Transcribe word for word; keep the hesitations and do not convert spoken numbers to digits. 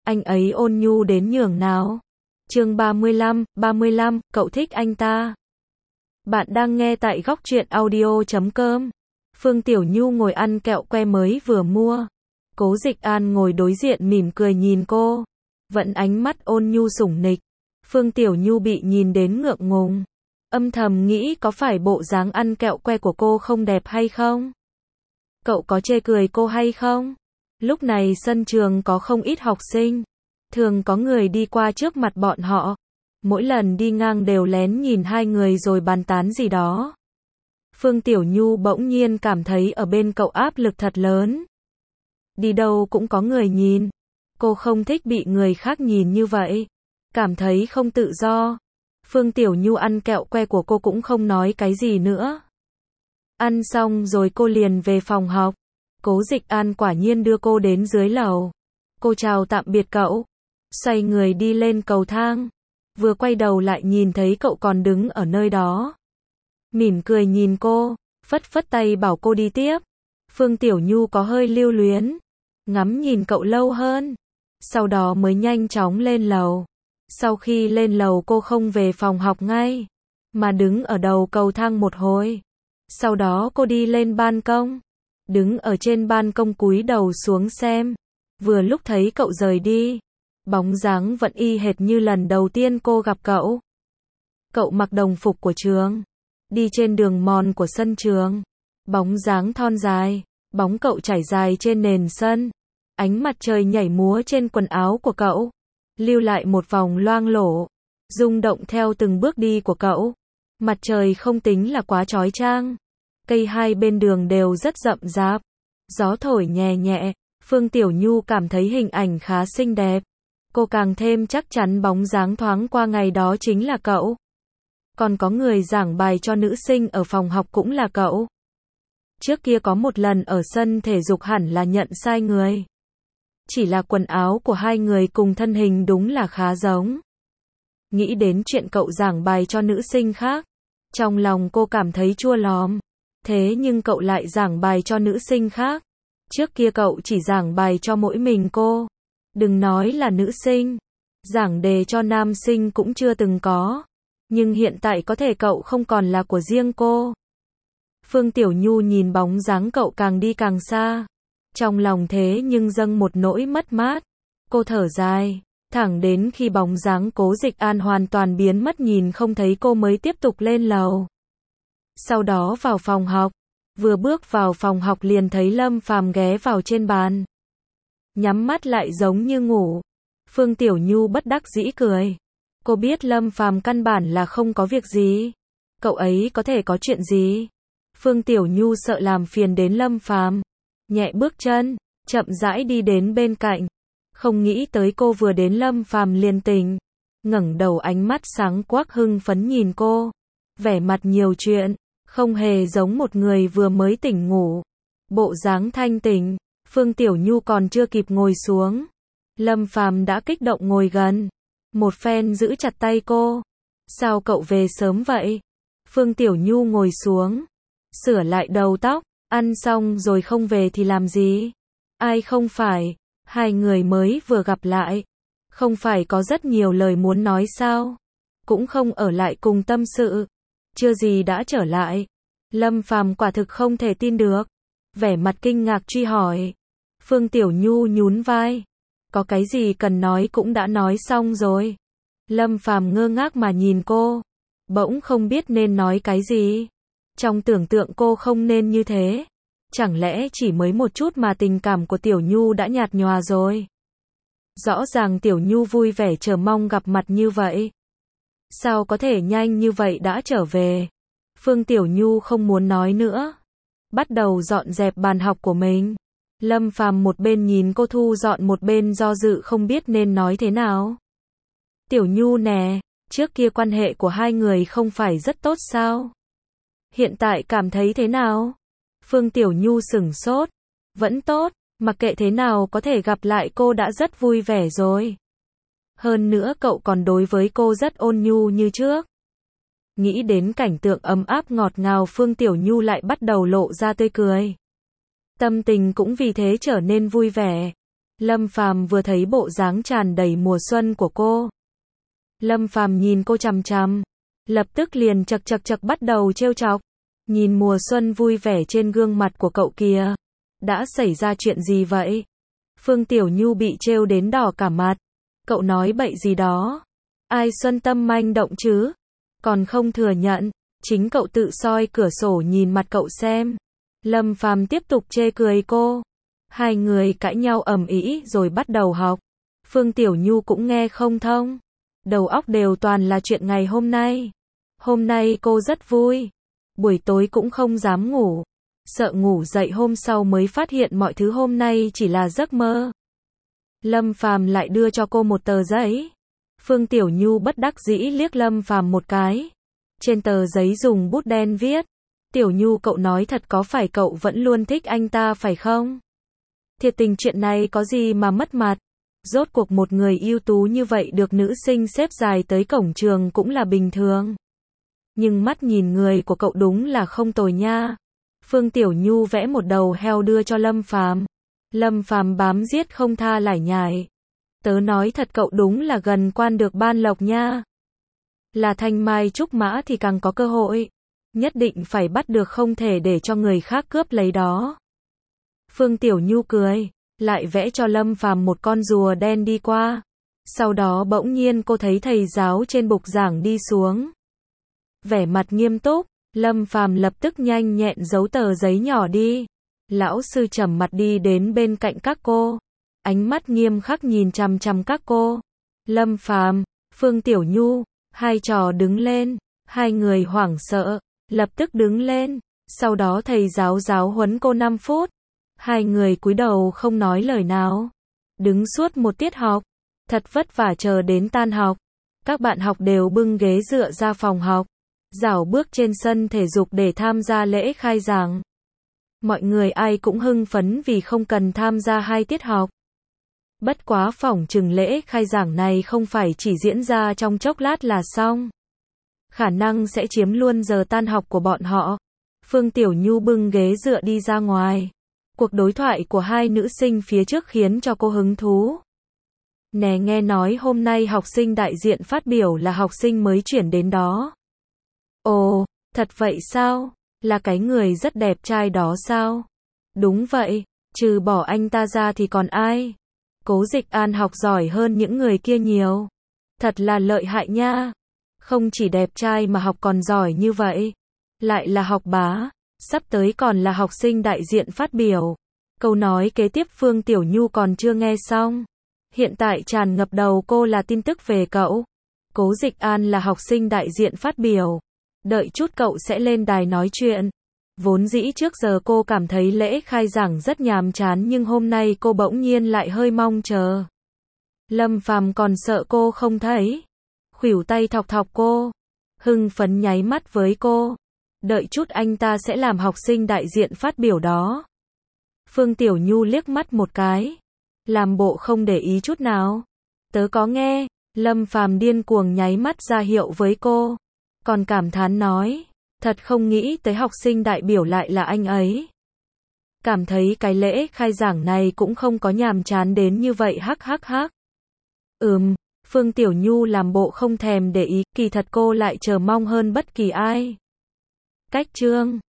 anh ấy ôn nhu đến nhường nào. Chương ba mươi lăm, ba mươi lăm, cậu thích anh ta. Bạn đang nghe tại góc truyện audio chấm com. Phương Tiểu Nhu ngồi ăn kẹo que mới vừa mua. Cố Dịch An ngồi đối diện mỉm cười nhìn cô, vẫn ánh mắt ôn nhu sủng nịch. Phương Tiểu Nhu bị nhìn đến ngượng ngùng, âm thầm nghĩ có phải bộ dáng ăn kẹo que của cô không đẹp hay không? Cậu có chê cười cô hay không? Lúc này sân trường có không ít học sinh, thường có người đi qua trước mặt bọn họ, mỗi lần đi ngang đều lén nhìn hai người rồi bàn tán gì đó. Phương Tiểu Nhu bỗng nhiên cảm thấy ở bên cậu áp lực thật lớn. Đi đâu cũng có người nhìn, cô không thích bị người khác nhìn như vậy, cảm thấy không tự do. Phương Tiểu Nhu ăn kẹo que của cô cũng không nói cái gì nữa. Ăn xong rồi cô liền về phòng học. Cố Dịch An quả nhiên đưa cô đến dưới lầu. Cô chào tạm biệt cậu, xoay người đi lên cầu thang. Vừa quay đầu lại nhìn thấy cậu còn đứng ở nơi đó. Mỉm cười nhìn cô, phất phất tay bảo cô đi tiếp. Phương Tiểu Nhu có hơi lưu luyến, ngắm nhìn cậu lâu hơn, sau đó mới nhanh chóng lên lầu. Sau khi lên lầu cô không về phòng học ngay, mà đứng ở đầu cầu thang một hồi. Sau đó cô đi lên ban công, đứng ở trên ban công cúi đầu xuống xem. Vừa lúc thấy cậu rời đi, bóng dáng vẫn y hệt như lần đầu tiên cô gặp cậu. Cậu mặc đồng phục của trường, đi trên đường mòn của sân trường, bóng dáng thon dài, bóng cậu trải dài trên nền sân, ánh mặt trời nhảy múa trên quần áo của cậu, lưu lại một vòng loang lổ, rung động theo từng bước đi của cậu. Mặt trời không tính là quá chói chang, cây hai bên đường đều rất rậm rạp, gió thổi nhẹ nhẹ. Phương Tiểu Nhu cảm thấy hình ảnh khá xinh đẹp, cô càng thêm chắc chắn bóng dáng thoáng qua ngày đó chính là cậu. Còn có người giảng bài cho nữ sinh ở phòng học cũng là cậu. Trước kia có một lần ở sân thể dục hẳn là nhận sai người, chỉ là quần áo của hai người cùng thân hình đúng là khá giống. Nghĩ đến chuyện cậu giảng bài cho nữ sinh khác, trong lòng cô cảm thấy chua lòm. Thế nhưng cậu lại giảng bài cho nữ sinh khác. Trước kia cậu chỉ giảng bài cho mỗi mình cô, đừng nói là nữ sinh, giảng đề cho nam sinh cũng chưa từng có. Nhưng hiện tại có thể cậu không còn là của riêng cô. Phương Tiểu Nhu nhìn bóng dáng cậu càng đi càng xa, trong lòng thế nhưng dâng một nỗi mất mát. Cô thở dài, thẳng đến khi bóng dáng Cố Dịch An hoàn toàn biến mất nhìn không thấy cô mới tiếp tục lên lầu. Sau đó vào phòng học, vừa bước vào phòng học liền thấy Lâm Phàm ghé vào trên bàn, nhắm mắt lại giống như ngủ. Phương Tiểu Nhu bất đắc dĩ cười. Cô biết Lâm Phàm căn bản là không có việc gì, cậu ấy có thể có chuyện gì. Phương Tiểu Nhu sợ làm phiền đến Lâm Phàm, nhẹ bước chân, chậm rãi đi đến bên cạnh. Không nghĩ tới cô vừa đến Lâm Phàm liền tỉnh, ngẩng đầu ánh mắt sáng quắc hưng phấn nhìn cô, vẻ mặt nhiều chuyện, không hề giống một người vừa mới tỉnh ngủ. Bộ dáng thanh tỉnh. Phương Tiểu Nhu còn chưa kịp ngồi xuống, Lâm Phàm đã kích động ngồi gần, một phen giữ chặt tay cô. Sao cậu về sớm vậy? Phương Tiểu Nhu ngồi xuống, sửa lại đầu tóc, ăn xong rồi không về thì làm gì? Ai không phải, hai người mới vừa gặp lại, không phải có rất nhiều lời muốn nói sao? Cũng không ở lại cùng tâm sự, chưa gì đã trở lại. Lâm Phàm quả thực không thể tin được, vẻ mặt kinh ngạc truy hỏi. Phương Tiểu Nhu nhún vai, có cái gì cần nói cũng đã nói xong rồi. Lâm Phàm ngơ ngác mà nhìn cô, bỗng không biết nên nói cái gì. Trong tưởng tượng cô không nên như thế, chẳng lẽ chỉ mới một chút mà tình cảm của Tiểu Nhu đã nhạt nhòa rồi? Rõ ràng Tiểu Nhu vui vẻ chờ mong gặp mặt như vậy, sao có thể nhanh như vậy đã trở về? Phương Tiểu Nhu không muốn nói nữa, bắt đầu dọn dẹp bàn học của mình. Lâm Phàm một bên nhìn cô thu dọn một bên do dự không biết nên nói thế nào. Tiểu Nhu nè, trước kia quan hệ của hai người không phải rất tốt sao? Hiện tại cảm thấy thế nào? Phương Tiểu Nhu sửng sốt. Vẫn tốt, mặc kệ thế nào có thể gặp lại cô đã rất vui vẻ rồi. Hơn nữa cậu còn đối với cô rất ôn nhu như trước. Nghĩ đến cảnh tượng ấm áp ngọt ngào, Phương Tiểu Nhu lại bắt đầu lộ ra tươi cười. Tâm tình cũng vì thế trở nên vui vẻ. Lâm Phàm vừa thấy bộ dáng tràn đầy mùa xuân của cô. Lâm Phàm nhìn cô chằm chằm, lập tức liền chậc chậc chậc bắt đầu trêu chọc. Nhìn mùa xuân vui vẻ trên gương mặt của cậu kìa. Đã xảy ra chuyện gì vậy? Phương Tiểu Nhu bị trêu đến đỏ cả mặt. Cậu nói bậy gì đó? Ai xuân tâm manh động chứ? Còn không thừa nhận, chính cậu tự soi cửa sổ nhìn mặt cậu xem. Lâm Phàm tiếp tục chê cười cô. Hai người cãi nhau ầm ĩ rồi bắt đầu học. Phương Tiểu Nhu cũng nghe không thông. Đầu óc đều toàn là chuyện ngày hôm nay. Hôm nay cô rất vui. Buổi tối cũng không dám ngủ. Sợ ngủ dậy hôm sau mới phát hiện mọi thứ hôm nay chỉ là giấc mơ. Lâm Phàm lại đưa cho cô một tờ giấy. Phương Tiểu Nhu bất đắc dĩ liếc Lâm Phàm một cái. Trên tờ giấy dùng bút đen viết. Tiểu Nhu, cậu nói thật, có phải cậu vẫn luôn thích anh ta phải không? Thiệt tình chuyện này có gì mà mất mặt. Rốt cuộc một người ưu tú như vậy được nữ sinh xếp dài tới cổng trường cũng là bình thường. Nhưng mắt nhìn người của cậu đúng là không tồi nha. Phương Tiểu Nhu vẽ một đầu heo đưa cho Lâm Phàm. Lâm Phàm bám giết không tha lải nhải. Tớ nói thật, cậu đúng là gần quan được ban lộc nha. Là thanh mai trúc mã thì càng có cơ hội. Nhất định phải bắt được, không thể để cho người khác cướp lấy đó. Phương Tiểu Nhu cười, lại vẽ cho Lâm Phàm một con rùa đen đi qua. Sau đó bỗng nhiên cô thấy thầy giáo trên bục giảng đi xuống. Vẻ mặt nghiêm túc, Lâm Phàm lập tức nhanh nhẹn giấu tờ giấy nhỏ đi. Lão sư trầm mặt đi đến bên cạnh các cô. Ánh mắt nghiêm khắc nhìn chằm chằm các cô. Lâm Phàm, Phương Tiểu Nhu, hai trò đứng lên. Hai người hoảng sợ, lập tức đứng lên. Sau đó thầy giáo giáo huấn cô năm phút. Hai người cúi đầu không nói lời nào. Đứng suốt một tiết học. Thật vất vả chờ đến tan học. Các bạn học đều bưng ghế dựa ra phòng học. Rảo bước trên sân thể dục để tham gia lễ khai giảng. Mọi người ai cũng hưng phấn vì không cần tham gia hai tiết học. Bất quá phỏng chừng lễ khai giảng này không phải chỉ diễn ra trong chốc lát là xong. Khả năng sẽ chiếm luôn giờ tan học của bọn họ. Phương Tiểu Nhu bưng ghế dựa đi ra ngoài. Cuộc đối thoại của hai nữ sinh phía trước khiến cho cô hứng thú. Nè, nghe nói hôm nay học sinh đại diện phát biểu là học sinh mới chuyển đến đó. Ồ, thật vậy sao? Là cái người rất đẹp trai đó sao? Đúng vậy, trừ bỏ anh ta ra thì còn ai? Cố Dịch An học giỏi hơn những người kia nhiều. Thật là lợi hại nha. Không chỉ đẹp trai mà học còn giỏi như vậy. Lại là học bá. Sắp tới còn là học sinh đại diện phát biểu. Câu nói kế tiếp Phương Tiểu Nhu còn chưa nghe xong. Hiện tại tràn ngập đầu cô là tin tức về cậu. Cố Dịch An là học sinh đại diện phát biểu. Đợi chút cậu sẽ lên đài nói chuyện. Vốn dĩ trước giờ cô cảm thấy lễ khai giảng rất nhàm chán, nhưng hôm nay cô bỗng nhiên lại hơi mong chờ. Lâm Phàm còn sợ cô không thấy. Khuỷu tay thọc thọc cô. Hưng phấn nháy mắt với cô. Đợi chút anh ta sẽ làm học sinh đại diện phát biểu đó. Phương Tiểu Nhu liếc mắt một cái. Làm bộ không để ý chút nào. Tớ có nghe. Lâm Phàm điên cuồng nháy mắt ra hiệu với cô. Còn cảm thán nói. Thật không nghĩ tới học sinh đại biểu lại là anh ấy. Cảm thấy cái lễ khai giảng này cũng không có nhàm chán đến như vậy, hắc hắc hắc. Ừm, Phương Tiểu Nhu làm bộ không thèm để ý, kỳ thật cô lại chờ mong hơn bất kỳ ai. Cách chương